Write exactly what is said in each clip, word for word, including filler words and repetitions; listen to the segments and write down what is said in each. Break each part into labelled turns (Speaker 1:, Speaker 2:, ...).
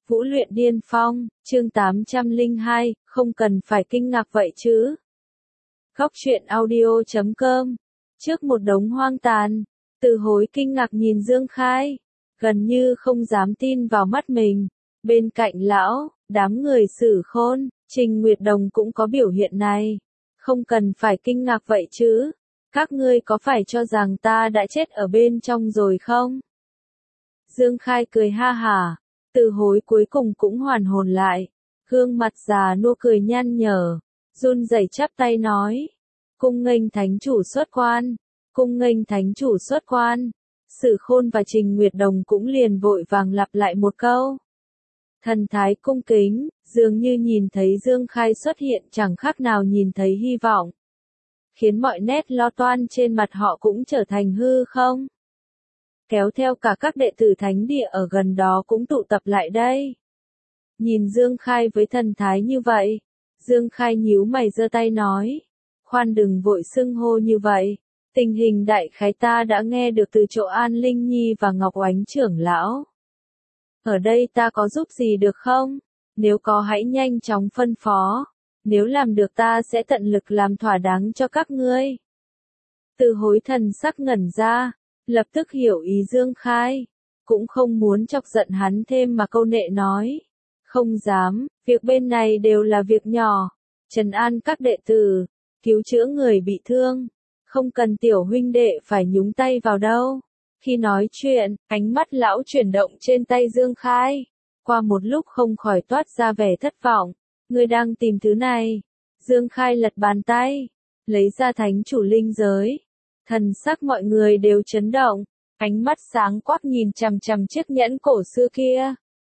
Speaker 1: Vũ luyện điên phong, chương tám trăm lẻ hai, không cần phải kinh ngạc vậy chứ. Góc truyện audio chấm com. Trước một đống hoang tàn, Từ Hối kinh ngạc nhìn Dương Khai, gần như không dám tin vào mắt mình. Bên cạnh lão, đám người Sử Khôn, Trình Nguyệt Đồng cũng có biểu hiện này. Không cần phải kinh ngạc vậy chứ. Các ngươi có phải cho rằng ta đã chết ở bên trong rồi không? Dương Khai cười ha hả. Từ Hối cuối cùng cũng hoàn hồn lại, gương mặt già nua cười nhăn nhở, run rẩy chắp tay nói: "Cung nghênh thánh chủ xuất quan, cung nghênh thánh chủ xuất quan." Sử Khôn và Trình Nguyệt Đồng cũng liền vội vàng lặp lại một câu. Thần thái cung kính, dường như nhìn thấy Dương Khai xuất hiện chẳng khác nào nhìn thấy hy vọng, khiến mọi nét lo toan trên mặt họ cũng trở thành hư không. Kéo theo cả các đệ tử thánh địa ở gần đó cũng tụ tập lại đây. Nhìn Dương Khai với thần thái như vậy, Dương Khai nhíu mày giơ tay nói: "Khoan đừng vội xưng hô như vậy, tình hình đại khái ta đã nghe được từ chỗ An Linh Nhi và Ngọc Oánh trưởng lão. Ở đây ta có giúp gì được không? Nếu có hãy nhanh chóng phân phó, nếu làm được ta sẽ tận lực làm thỏa đáng cho các ngươi." Từ Hối thần sắc ngẩn ra, lập tức hiểu ý Dương Khai, cũng không muốn chọc giận hắn thêm mà câu nệ nói: "Không dám, việc bên này đều là việc nhỏ, trấn an các đệ tử, cứu chữa người bị thương, không cần tiểu huynh đệ phải nhúng tay vào đâu." Khi nói chuyện, ánh mắt lão chuyển động trên tay Dương Khai, qua một lúc không khỏi toát ra vẻ thất vọng. "Ngươi đang tìm thứ này?" Dương Khai lật bàn tay, lấy ra thánh chủ linh giới. Thần sắc mọi người đều chấn động, ánh mắt sáng quắc nhìn chằm chằm chiếc nhẫn cổ xưa kia.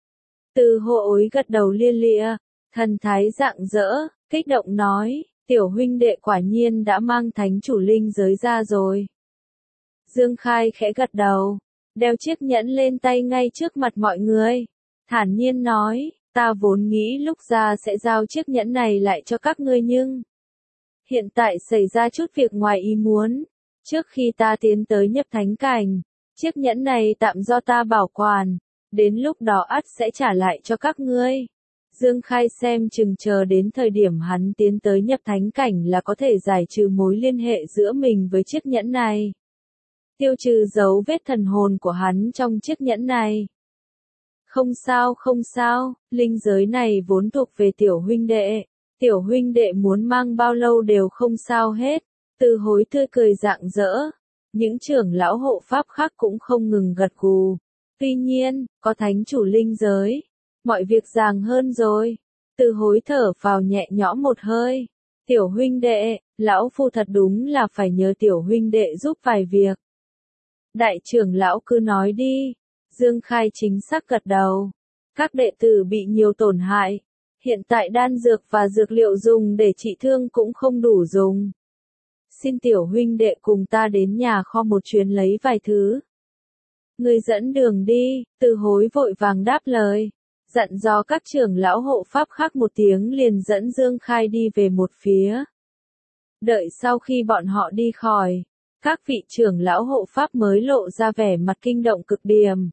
Speaker 1: Từ Hối gật đầu lia lịa, thần thái rạng rỡ, kích động nói: "Tiểu huynh đệ quả nhiên đã mang thánh chủ linh giới ra rồi." Dương Khai khẽ gật đầu, đeo chiếc nhẫn lên tay ngay trước mặt mọi người, thản nhiên nói: "Ta vốn nghĩ lúc ra sẽ giao chiếc nhẫn này lại cho các ngươi nhưng hiện tại xảy ra chút việc ngoài ý muốn. Trước khi ta tiến tới nhập thánh cảnh, chiếc nhẫn này tạm do ta bảo quản, đến lúc đó ắt sẽ trả lại cho các ngươi." Dương Khai xem chừng chờ đến thời điểm hắn tiến tới nhập thánh cảnh là có thể giải trừ mối liên hệ giữa mình với chiếc nhẫn này, tiêu trừ dấu vết thần hồn của hắn trong chiếc nhẫn này. "Không sao không sao, linh giới này vốn thuộc về tiểu huynh đệ, tiểu huynh đệ muốn mang bao lâu đều không sao hết." Từ Hối tươi cười rạng rỡ, những trưởng lão hộ pháp khác cũng không ngừng gật gù. Tuy nhiên, có thánh chủ linh giới, mọi việc dàng hơn rồi. Từ Hối thở phào nhẹ nhõm một hơi. "Tiểu huynh đệ, lão phu thật đúng là phải nhờ tiểu huynh đệ giúp vài việc." "Đại trưởng lão cứ nói đi." Dương Khai chính xác gật đầu. "Các đệ tử bị nhiều tổn hại, hiện tại đan dược và dược liệu dùng để trị thương cũng không đủ dùng. Xin tiểu huynh đệ cùng ta đến nhà kho một chuyến lấy vài thứ." "Người dẫn đường đi." Từ Hối vội vàng đáp lời, dặn dò các trưởng lão hộ pháp khác một tiếng liền dẫn Dương Khai đi về một phía. Đợi sau khi bọn họ đi khỏi, các vị trưởng lão hộ pháp mới lộ ra vẻ mặt kinh động cực điểm.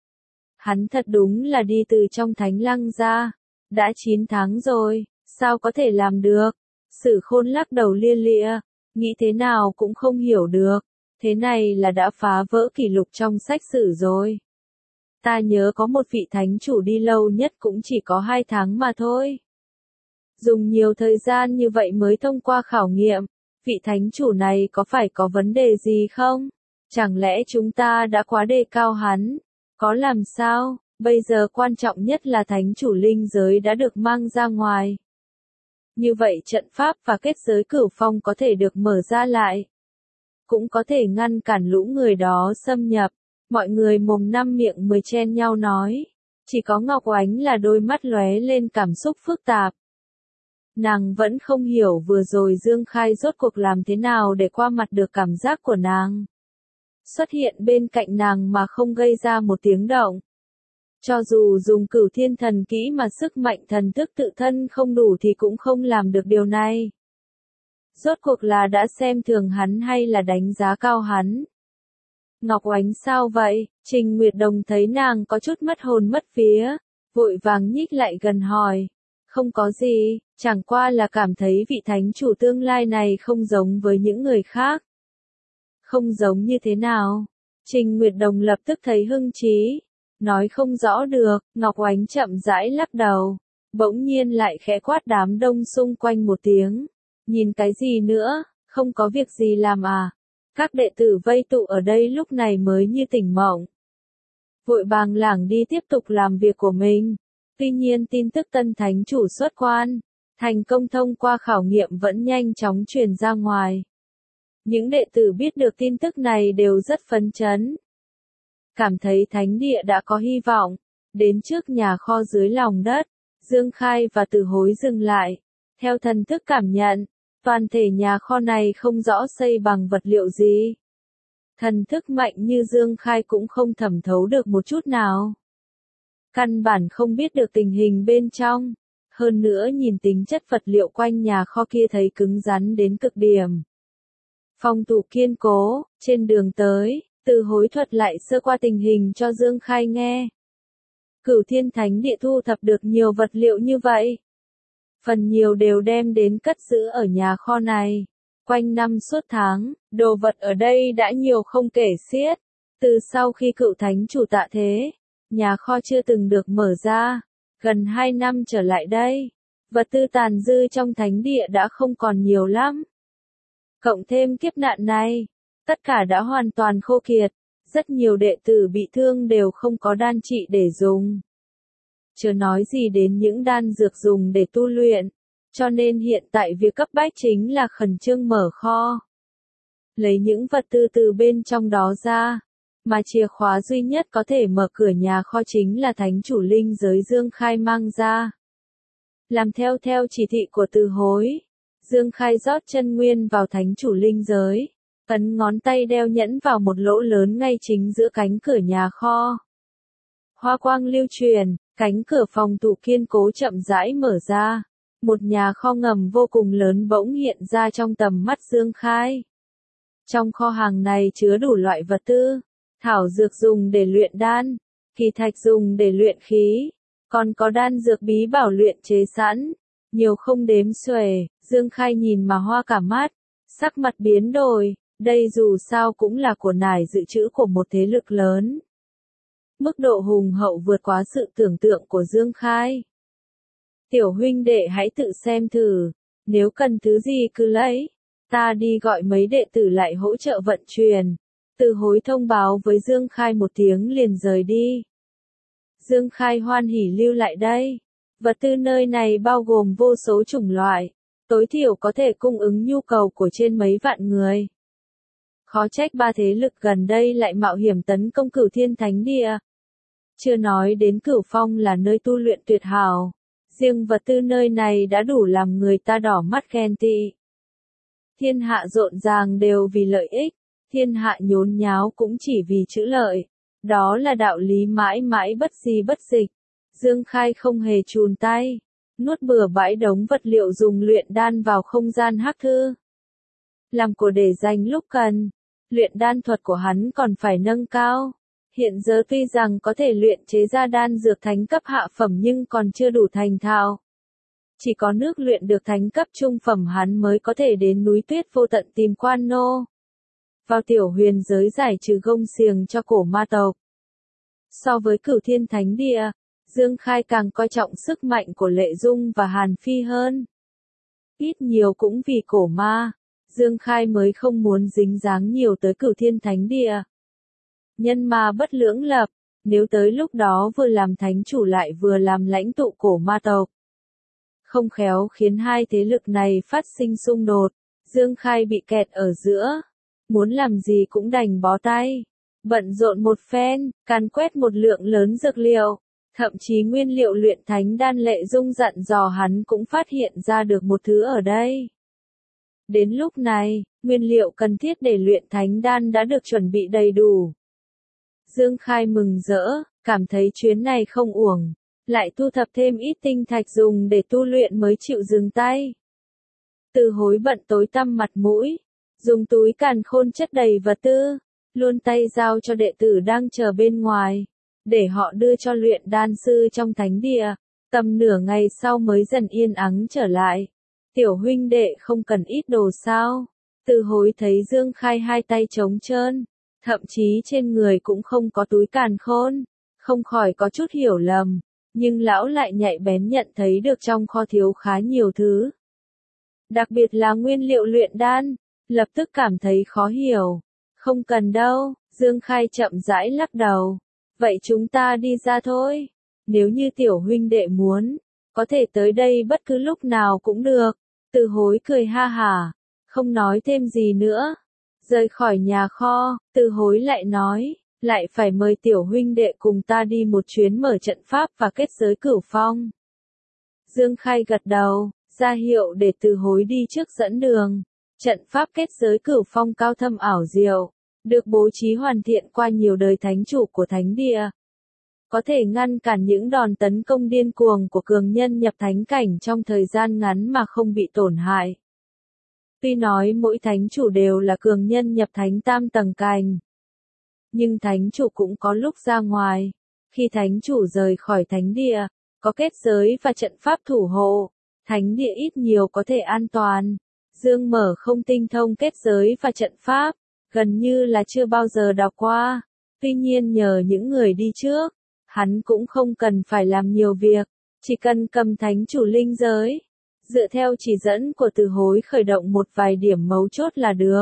Speaker 1: Hắn thật đúng là đi từ trong thánh lăng ra, đã chín tháng rồi, sao có thể làm được? Sử Khôn lắc đầu lia lịa, nghĩ thế nào cũng không hiểu được, thế này là đã phá vỡ kỷ lục trong sách sử rồi. Ta nhớ có một vị thánh chủ đi lâu nhất cũng chỉ có hai tháng mà thôi. Dùng nhiều thời gian như vậy mới thông qua khảo nghiệm, vị thánh chủ này có phải có vấn đề gì không? Chẳng lẽ chúng ta đã quá đề cao hắn? Có làm sao? Bây giờ quan trọng nhất là thánh chủ linh giới đã được mang ra ngoài. Như vậy trận pháp và kết giới cửu phong có thể được mở ra lại, cũng có thể ngăn cản lũ người đó xâm nhập." Mọi người mồm năm miệng mười chen nhau nói. Chỉ có Ngọc Oánh là đôi mắt lóe lên cảm xúc phức tạp. Nàng vẫn không hiểu vừa rồi Dương Khai rốt cuộc làm thế nào để qua mặt được cảm giác của nàng. Xuất hiện bên cạnh nàng mà không gây ra một tiếng động. Cho dù dùng Cửu Thiên Thần Kỹ mà sức mạnh thần thức tự thân không đủ thì cũng không làm được điều này. Rốt cuộc là đã xem thường hắn hay là đánh giá cao hắn? Ngọc Oánh sao vậy? Trình Nguyệt Đồng thấy nàng có chút mất hồn mất vía, vội vàng nhích lại gần hỏi. Không có gì, chẳng qua là cảm thấy vị thánh chủ tương lai này không giống với những người khác. Không giống như thế nào? Trình Nguyệt Đồng lập tức thấy hưng trí. Nói không rõ được, Ngọc Oánh chậm rãi lắc đầu. Bỗng nhiên lại khẽ quát đám đông xung quanh một tiếng. Nhìn cái gì nữa, không có việc gì làm à? Các đệ tử vây tụ ở đây lúc này mới như tỉnh mộng. Vội bàng lảng đi tiếp tục làm việc của mình. Tuy nhiên tin tức tân thánh chủ xuất quan, thành công thông qua khảo nghiệm vẫn nhanh chóng truyền ra ngoài. Những đệ tử biết được tin tức này đều rất phấn chấn. Cảm thấy thánh địa đã có hy vọng. Đến trước nhà kho dưới lòng đất, Dương Khai và Từ Hối dừng lại. Theo thần thức cảm nhận, toàn thể nhà kho này không rõ xây bằng vật liệu gì. Thần thức mạnh như Dương Khai cũng không thẩm thấu được một chút nào. Căn bản không biết được tình hình bên trong. Hơn nữa nhìn tính chất vật liệu quanh nhà kho kia thấy cứng rắn đến cực điểm. Phòng thủ kiên cố, trên đường tới, Từ Hối thuật lại sơ qua tình hình cho Dương Khai nghe. Cửu Thiên Thánh Địa thu thập được nhiều vật liệu như vậy. Phần nhiều đều đem đến cất giữ ở nhà kho này. Quanh năm suốt tháng, đồ vật ở đây đã nhiều không kể xiết. Từ sau khi cựu thánh chủ tạ thế, nhà kho chưa từng được mở ra. Gần hai năm trở lại đây, vật tư tàn dư trong thánh địa đã không còn nhiều lắm. Cộng thêm kiếp nạn này, tất cả đã hoàn toàn khô kiệt. Rất nhiều đệ tử bị thương đều không có đan trị để dùng. Chưa nói gì đến những đan dược dùng để tu luyện. Cho nên hiện tại việc cấp bách chính là khẩn trương mở kho. Lấy những vật tư từ bên trong đó ra. Mà chìa khóa duy nhất có thể mở cửa nhà kho chính là thánh chủ linh giới Dương Khai mang ra. Làm theo theo chỉ thị của Từ Hối. Dương Khai rót chân nguyên vào thánh chủ linh giới. Ấn ngón tay đeo nhẫn vào một lỗ lớn ngay chính giữa cánh cửa nhà kho. Hoa quang lưu truyền, cánh cửa phòng thủ kiên cố chậm rãi mở ra. Một nhà kho ngầm vô cùng lớn bỗng hiện ra trong tầm mắt Dương Khai. Trong kho hàng này chứa đủ loại vật tư, thảo dược dùng để luyện đan, kỳ thạch dùng để luyện khí, còn có đan dược bí bảo luyện chế sẵn, nhiều không đếm xuể. Dương Khai nhìn mà hoa cả mắt, sắc mặt biến đổi, đây dù sao cũng là của nải dự trữ của một thế lực lớn. Mức độ hùng hậu vượt quá sự tưởng tượng của Dương Khai. Tiểu huynh đệ hãy tự xem thử, nếu cần thứ gì cứ lấy, ta đi gọi mấy đệ tử lại hỗ trợ vận chuyển. Từ Hối thông báo với Dương Khai một tiếng liền rời đi. Dương Khai hoan hỉ lưu lại đây. Vật tư nơi này bao gồm vô số chủng loại, tối thiểu có thể cung ứng nhu cầu của trên mấy vạn người. Khó trách ba thế lực gần đây lại mạo hiểm tấn công Cửu Thiên Thánh Địa. Chưa nói đến Cửu Phong là nơi tu luyện tuyệt hảo. Riêng vật tư nơi này đã đủ làm người ta đỏ mắt ghen tị. Thiên hạ rộn ràng đều vì lợi ích, thiên hạ nhốn nháo cũng chỉ vì chữ lợi. Đó là đạo lý mãi mãi bất di bất dịch. Dương Khai không hề chùn tay, nuốt bừa bãi đống vật liệu dùng luyện đan vào không gian hắc thư. Làm của để dành lúc cần, luyện đan thuật của hắn còn phải nâng cao. Hiện giờ tuy rằng có thể luyện chế ra đan dược thánh cấp hạ phẩm nhưng còn chưa đủ thành thạo. Chỉ có nước luyện được thánh cấp trung phẩm hắn mới có thể đến núi tuyết vô tận tìm Quan Nô. Vào tiểu huyền giới giải trừ gông xiềng cho cổ ma tộc. So với Cửu Thiên Thánh Địa, Dương Khai càng coi trọng sức mạnh của Lệ Dung và Hàn Phi hơn. Ít nhiều cũng vì cổ ma, Dương Khai mới không muốn dính dáng nhiều tới Cửu Thiên Thánh Địa. Nhân ma bất lưỡng lập, nếu tới lúc đó vừa làm thánh chủ lại vừa làm lãnh tụ cổ ma tộc. Không khéo khiến hai thế lực này phát sinh xung đột, Dương Khai bị kẹt ở giữa. Muốn làm gì cũng đành bó tay. Bận rộn một phen, càn quét một lượng lớn dược liệu. Thậm chí nguyên liệu luyện thánh đan Lệ Dung dặn dò hắn cũng phát hiện ra được một thứ ở đây. Đến lúc này, nguyên liệu cần thiết để luyện thánh đan đã được chuẩn bị đầy đủ. Dương Khai mừng rỡ, cảm thấy chuyến này không uổng, lại thu thập thêm ít tinh thạch dùng để tu luyện mới chịu dừng tay. Từ Hối bận tối tăm mặt mũi, dùng túi càn khôn chất đầy vật tư, luôn tay giao cho đệ tử đang chờ bên ngoài. để họ đưa cho luyện đan sư trong thánh địa. Tầm nửa ngày sau mới dần yên ắng trở lại. Tiểu huynh đệ không cần ít đồ sao? Từ Hối thấy Dương Khai hai tay trống trơn, thậm chí trên người cũng không có túi càn khôn, không khỏi có chút hiểu lầm, nhưng lão lại nhạy bén nhận thấy được trong kho thiếu khá nhiều thứ. Đặc biệt là nguyên liệu luyện đan, lập tức cảm thấy khó hiểu. Không cần đâu, Dương Khai chậm rãi lắc đầu. Vậy chúng ta đi ra thôi. Nếu như tiểu huynh đệ muốn, có thể tới đây bất cứ lúc nào cũng được. Từ Hối cười ha hả, không nói thêm gì nữa. Rời khỏi nhà kho, Từ Hối lại nói, lại phải mời tiểu huynh đệ cùng ta đi một chuyến mở trận pháp và kết giới Cửu Phong. Dương Khai gật đầu, ra hiệu để Từ Hối đi trước dẫn đường. Trận pháp kết giới Cửu Phong cao thâm ảo diệu, được bố trí hoàn thiện qua nhiều đời thánh chủ của thánh địa. Có thể ngăn cản những đòn tấn công điên cuồng của cường nhân nhập thánh cảnh trong thời gian ngắn mà không bị tổn hại. Tuy nói mỗi thánh chủ đều là cường nhân nhập thánh tam tầng cảnh, nhưng thánh chủ cũng có lúc ra ngoài. Khi thánh chủ rời khỏi thánh địa, có kết giới và trận pháp thủ hộ, thánh địa ít nhiều có thể an toàn. Dương Mở không tinh thông kết giới và trận pháp, gần như là chưa bao giờ đọc qua. Tuy nhiên nhờ những người đi trước, hắn cũng không cần phải làm nhiều việc, chỉ cần cầm thánh chủ linh giới, dựa theo chỉ dẫn của Từ Hối khởi động một vài điểm mấu chốt là được.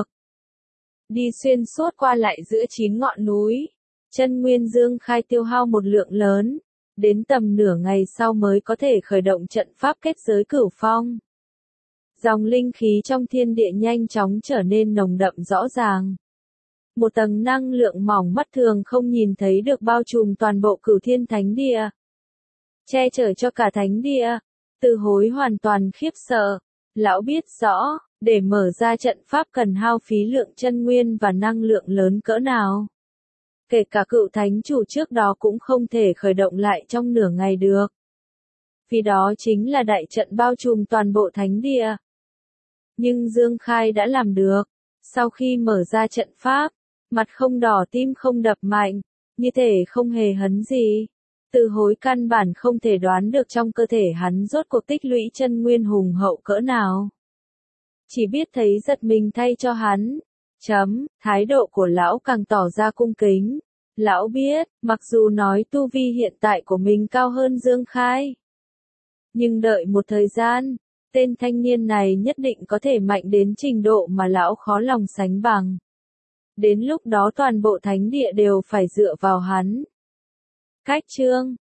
Speaker 1: Đi xuyên suốt qua lại giữa chín ngọn núi, chân nguyên Dương Khai tiêu hao một lượng lớn, đến tầm nửa ngày sau mới có thể khởi động trận pháp kết giới Cửu Phong. Dòng linh khí trong thiên địa nhanh chóng trở nên nồng đậm rõ ràng. Một tầng năng lượng mỏng mắt thường không nhìn thấy được bao trùm toàn bộ Cửu Thiên Thánh Địa, che chở cho cả thánh địa. Từ Hối hoàn toàn khiếp sợ. Lão biết rõ, để mở ra trận pháp cần hao phí lượng chân nguyên và năng lượng lớn cỡ nào. Kể cả cựu thánh chủ trước đó cũng không thể khởi động lại trong nửa ngày được. Vì đó chính là đại trận bao trùm toàn bộ thánh địa. Nhưng Dương Khai đã làm được. Sau khi mở ra trận pháp, mặt không đỏ tim không đập mạnh, như thể không hề hấn gì. Từ Hối căn bản không thể đoán được trong cơ thể hắn rốt cuộc tích lũy chân nguyên hùng hậu cỡ nào. Chỉ biết thấy giật mình thay cho hắn. Chấm, thái độ của lão càng tỏ ra cung kính. Lão biết, mặc dù nói tu vi hiện tại của mình cao hơn Dương Khai, nhưng đợi một thời gian, tên thanh niên này nhất định có thể mạnh đến trình độ mà lão khó lòng sánh bằng. Đến lúc đó toàn bộ thánh địa đều phải dựa vào hắn. Cách chương